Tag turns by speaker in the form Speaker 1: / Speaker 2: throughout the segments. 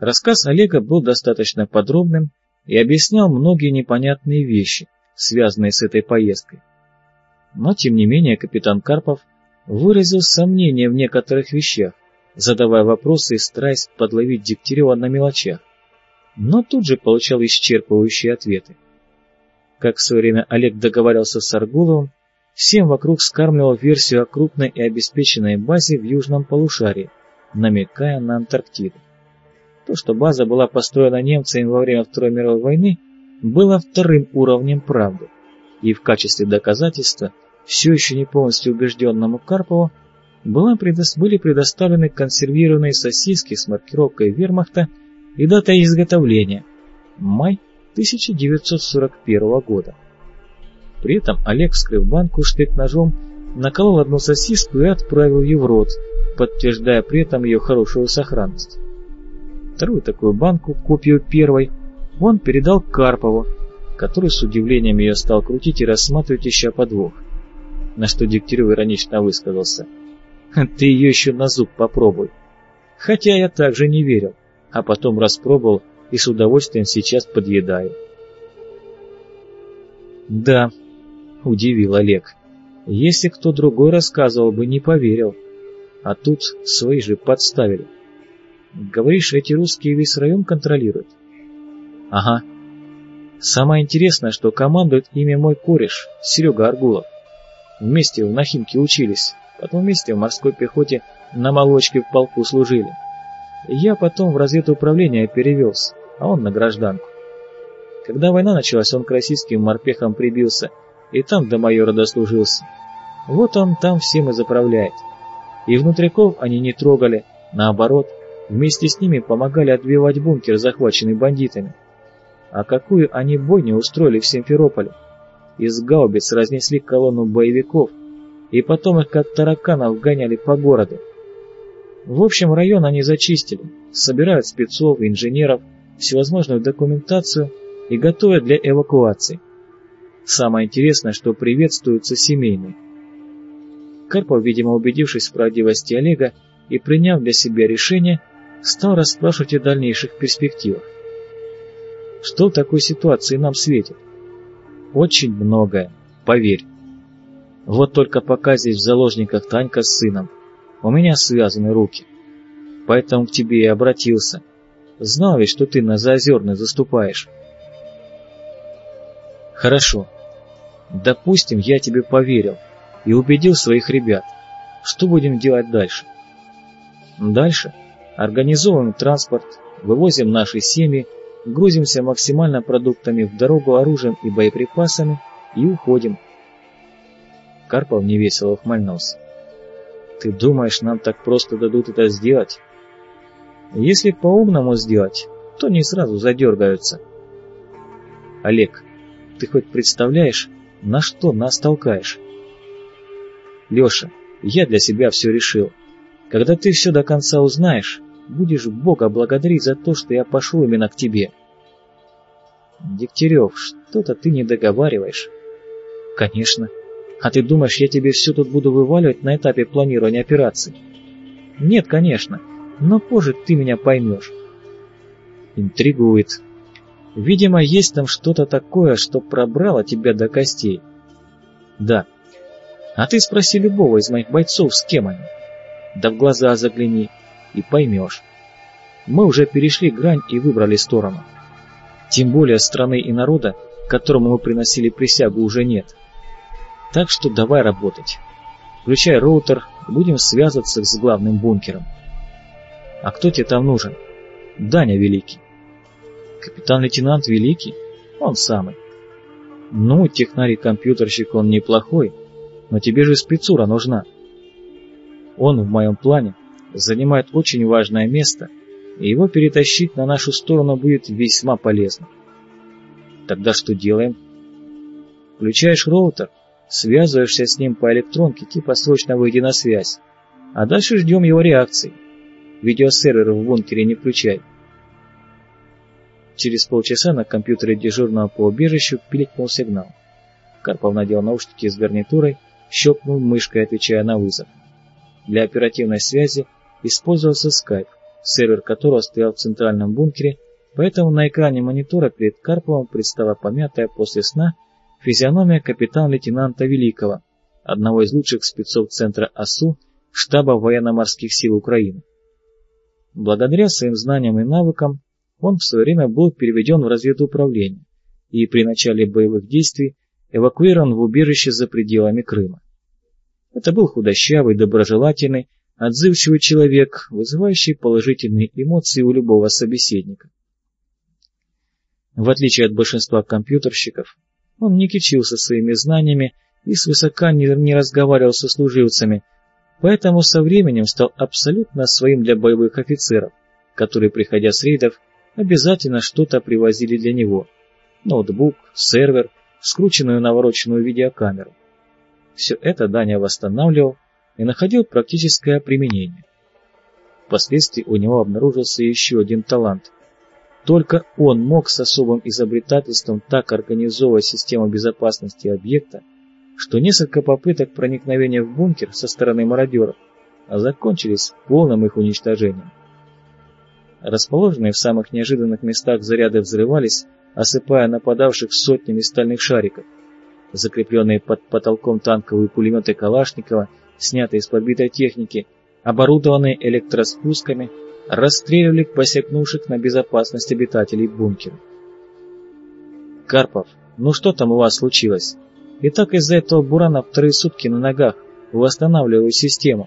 Speaker 1: Рассказ Олега был достаточно подробным и объяснял многие непонятные вещи, связанные с этой поездкой. Но, тем не менее, капитан Карпов выразил сомнения в некоторых вещах, задавая вопросы и стараясь подловить Дегтярева на мелочах, но тут же получал исчерпывающие ответы. Как в свое время Олег договаривался с Аргуловым, всем вокруг скармливал версию о крупной и обеспеченной базе в южном полушарии, намекая на Антарктиду. То, что база была построена немцами во время Второй мировой войны, было вторым уровнем правды, и в качестве доказательства все еще не полностью убежденному Карпову были предоставлены консервированные сосиски с маркировкой вермахта и датой изготовления – май 1941 года. При этом Олег, вскрыв банку штык-ножом, наколол одну сосиску и отправил ее в рот, подтверждая при этом ее хорошую сохранность. Вторую такую банку, копию первой, он передал Карпову, который с удивлением ее стал крутить и рассматривать, ища подвох. На что Дегтярев иронично высказался: «Ты ее еще на зуб попробуй». Хотя я также не верил, а потом распробовал и с удовольствием сейчас подъедаю. «Да», — удивил Олег, — «если кто другой рассказывал бы, не поверил. А тут свои же подставили. Говоришь, эти русские весь район контролируют?» «Ага. Самое интересное, что командует ими мой кореш, Серега Аргулов. Вместе в Нахимке учились, потом вместе в морской пехоте на молочке в полку служили. Я потом в разведуправление перевелся, а он на гражданку. Когда война началась, он к российским морпехам прибился, и там до майора дослужился. Вот он там всем и заправляет. И внутряков они не трогали, наоборот, вместе с ними помогали отбивать бункер, захваченный бандитами. А какую они бойню устроили в Симферополе? Из гаубиц разнесли колонну боевиков, и потом их как тараканов гоняли по городу. В общем, район они зачистили, собирают спецов, инженеров, всевозможную документацию и готовят для эвакуации. Самое интересное, что приветствуются семейные. Карпов, видимо, убедившись в правдивости Олега и приняв для себя решение, стал расспрашивать о дальнейших перспективах. Что в такой ситуации нам светит? Очень многое, поверь. Вот только пока здесь в заложниках Танька с сыном, у меня связаны руки. Поэтому к тебе и обратился. Знал ведь, что ты на Заозерной заступаешь. Хорошо. Допустим, я тебе поверил и убедил своих ребят. Что будем делать дальше? Дальше организовываем транспорт, вывозим наши семьи, грузимся максимально продуктами в дорогу, оружием и боеприпасами и уходим. Карпов невесело ухмыльнулся. Ты думаешь, нам так просто дадут это сделать? Если по-умному сделать, то не сразу задергаются. Олег, ты хоть представляешь, на что нас толкаешь? Леша, я для себя все решил. Когда ты все до конца узнаешь, будешь Бога благодарить за то, что я пошел именно к тебе. Дегтярев, что-то ты не договариваешь. Конечно. А ты думаешь, я тебе все тут буду вываливать на этапе планирования операции? Нет, конечно, но позже ты меня поймешь. Интригует. Видимо, есть там что-то такое, что пробрало тебя до костей. Да. А ты спроси любого из моих бойцов, с кем они. Да в глаза загляни и поймешь. Мы уже перешли грань и выбрали сторону. Тем более страны и народа, которому мы приносили присягу, уже нет. Так что давай работать. Включай роутер, будем связываться с главным бункером. А кто тебе там нужен? Даня Великий. Капитан-лейтенант Великий? Он самый. Ну, технарий-компьютерщик он неплохой, но тебе же спецура нужна. Он в моем плане занимает очень важное место, и его перетащить на нашу сторону будет весьма полезно. Тогда что делаем? Включаешь роутер, связываешься с ним по электронке, типа срочно выйди на связь, а дальше ждем его реакции. Видеосервер в бункере не включай. Через полчаса на компьютере дежурного по убежищу пиликнул сигнал. Карпов надел наушники с гарнитурой, щелкнул мышкой, отвечая на вызов. Для оперативной связи использовался скайп, сервер которого стоял в центральном бункере, поэтому на экране монитора перед Карповым предстала помятая после сна физиономия капитан-лейтенанта Великого, одного из лучших спецов центра АСУ штаба военно-морских сил Украины. Благодаря своим знаниям и навыкам он в свое время был переведен в разведуправление и при начале боевых действий эвакуирован в убежище за пределами Крыма. Это был худощавый, доброжелательный, отзывчивый человек, вызывающий положительные эмоции у любого собеседника. В отличие от большинства компьютерщиков, он не кичился своими знаниями и свысока не разговаривал со служивцами, поэтому со временем стал абсолютно своим для боевых офицеров, которые, приходя с рейдов, обязательно что-то привозили для него: ноутбук, сервер, скрученную навороченную видеокамеру. Все это Даня восстанавливал и находил практическое применение. Впоследствии у него обнаружился еще один талант. Только он мог с особым изобретательством так организовывать систему безопасности объекта, что несколько попыток проникновения в бункер со стороны мародеров закончились полным их уничтожением. Расположенные в самых неожиданных местах заряды взрывались, осыпая нападавших сотнями стальных шариков. Закрепленные под потолком танковые пулеметы Калашникова, снятые из подбитой техники, оборудованные электроспусками, расстреливали посягнувших на безопасность обитателей бункера. «Карпов, ну что там у вас случилось? И так из-за этого бурана вторые сутки на ногах, восстанавливаю систему».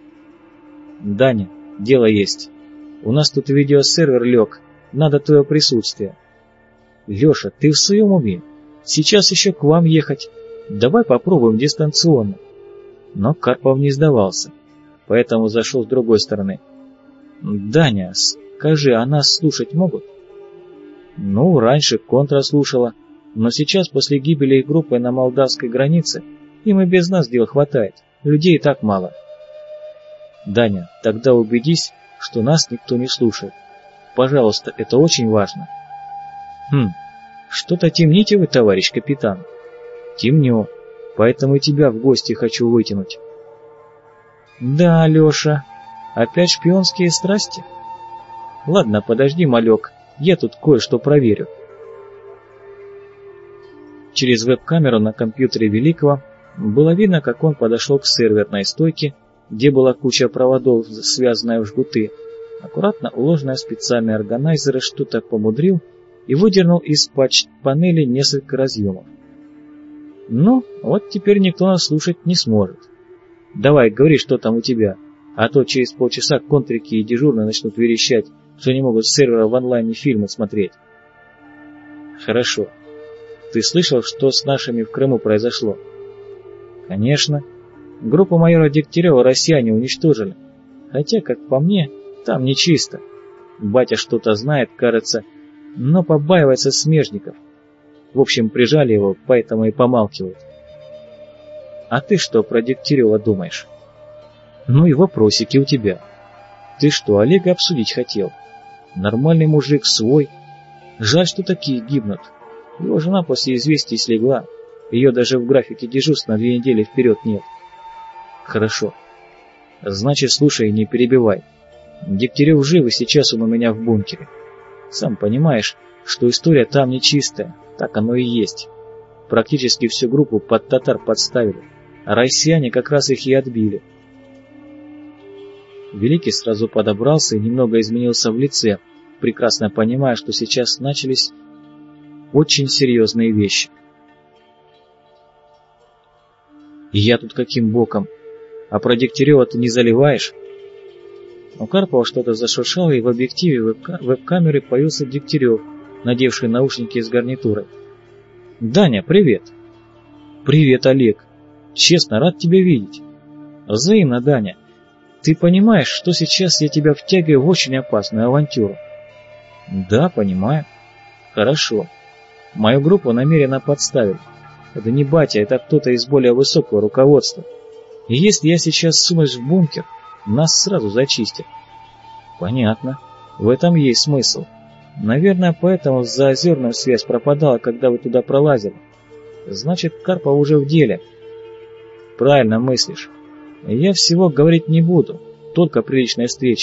Speaker 1: «Даня, дело есть. У нас тут видеосервер лег, надо твое присутствие». «Леша, ты в своем уме? Сейчас еще к вам ехать. Давай попробуем дистанционно». Но Карпов не сдавался, поэтому зашел с другой стороны. «Даня, скажи, а нас слушать могут?» «Ну, раньше контра слушала, но сейчас после гибели их группы на молдавской границе им и без нас дел хватает, людей и так мало». «Даня, тогда убедись, что нас никто не слушает. Пожалуйста, это очень важно». Что-то темните вы, товарищ капитан». «Темню, поэтому и тебя в гости хочу вытянуть». «Да, Леша, опять шпионские страсти? Ладно, подожди, малек, я тут кое-что проверю». Через веб-камеру на компьютере Великого было видно, как он подошел к серверной стойке, где была куча проводов, связанная в жгуты. Аккуратно уложенная в специальные органайзеры, что-то помудрил и выдернул из панели несколько разъемов. «Ну, вот теперь никто нас слушать не сможет. Давай, говори, что там у тебя, а то через полчаса контрики и дежурные начнут верещать, что не могут с сервера в онлайне фильмы смотреть». «Хорошо. Ты слышал, что с нашими в Крыму произошло?» «Конечно. Группу майора Дегтярева россияне уничтожили. Хотя, как по мне, там нечисто. Батя что-то знает, кажется, но побаивается смежников. В общем, прижали его, поэтому и помалкивают». «А ты что про Дегтярева думаешь?» «Ну и вопросики у тебя. Ты что, Олега обсудить хотел? Нормальный мужик, свой. Жаль, что такие гибнут. Его жена после известий слегла. Ее даже в графике дежурств на 2 недели вперед нет». «Хорошо. Значит, слушай и не перебивай. Дегтярев жив, и сейчас он у меня в бункере. Сам понимаешь, что история там нечистая, так оно и есть. Практически всю группу под татар подставили, а россияне как раз их и отбили». Великий сразу подобрался и немного изменился в лице, прекрасно понимая, что сейчас начались очень серьезные вещи. «И я тут каким боком? А про Дегтярева ты не заливаешь?» У Карпова что-то зашуршало, и в объективе веб-камеры появился Дегтярев, надевший наушники с гарнитурой. «Даня, привет!» «Привет, Олег! Честно, рад тебя видеть!» «Взаимно, Даня! Ты понимаешь, что сейчас я тебя втягиваю в очень опасную авантюру?» «Да, понимаю». «Хорошо. Мою группу намеренно подставили. Это не батя, это кто-то из более высокого руководства. И если я сейчас сунусь в бункер, нас сразу зачистят». «Понятно. В этом есть смысл. Наверное, поэтому заозерная связь пропадала, когда вы туда пролазили. Значит, Карпов уже в деле». «Правильно мыслишь. Я всего говорить не буду, только при личной встрече.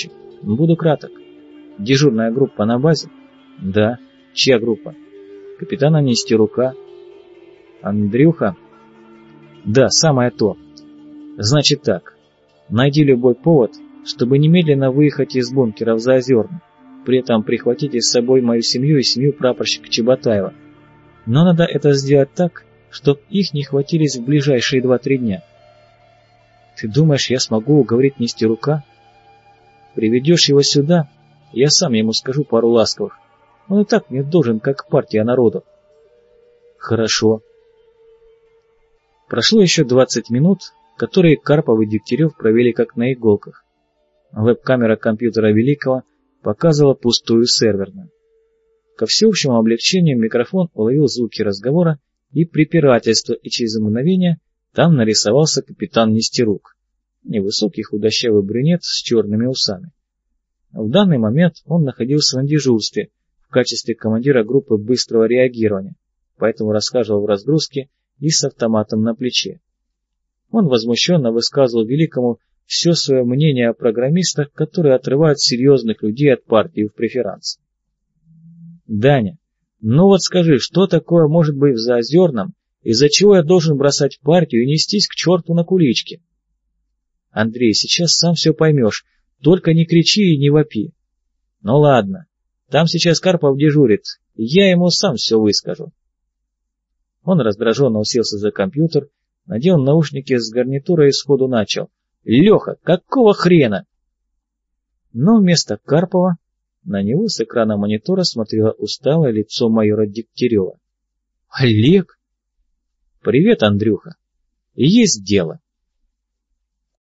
Speaker 1: Буду краток. Дежурная группа на базе? Да. Чья группа? Капитана Нестерука. Андрюха? Да, самое то. Значит так. Найди любой повод, чтобы немедленно выехать из бункера в Заозерный. При этом прихватите с собой мою семью и семью прапорщика Чеботаева. Но надо это сделать так, чтоб их не хватились в ближайшие 2-3 дня. Ты думаешь, я смогу уговорить Нестерука? Приведешь его сюда, я сам ему скажу пару ласковых. Он и так мне должен, как партия народу. Хорошо. Прошло еще 20 минут, которые Карпов и Дегтярев провели как на иголках. Веб-камера компьютера Великого показывала пустую серверную. Ко всеобщему облегчению микрофон уловил звуки разговора и препирательства, и через мгновение там нарисовался капитан Нестерук, невысокий худощавый брюнет с черными усами. В данный момент он находился на дежурстве в качестве командира группы быстрого реагирования, поэтому расхаживал в разгрузке и с автоматом на плече. Он возмущенно высказывал Великому все свое мнение о программистах, которые отрывают серьезных людей от партии в преферанс. «Даня, ну вот скажи, что такое может быть в Заозерном, из-за чего я должен бросать партию и нестись к черту на куличке?» «Андрей, сейчас сам все поймешь, только не кричи и не вопи». «Ну ладно, там сейчас Карпов дежурит, я ему сам все выскажу». Он раздраженно уселся за компьютер, надел наушники с гарнитурой и сходу начал: «Леха, какого хрена?» Но вместо Карпова на него с экрана монитора смотрело усталое лицо майора Дегтярева. «Олег?» «Привет, Андрюха. Есть дело».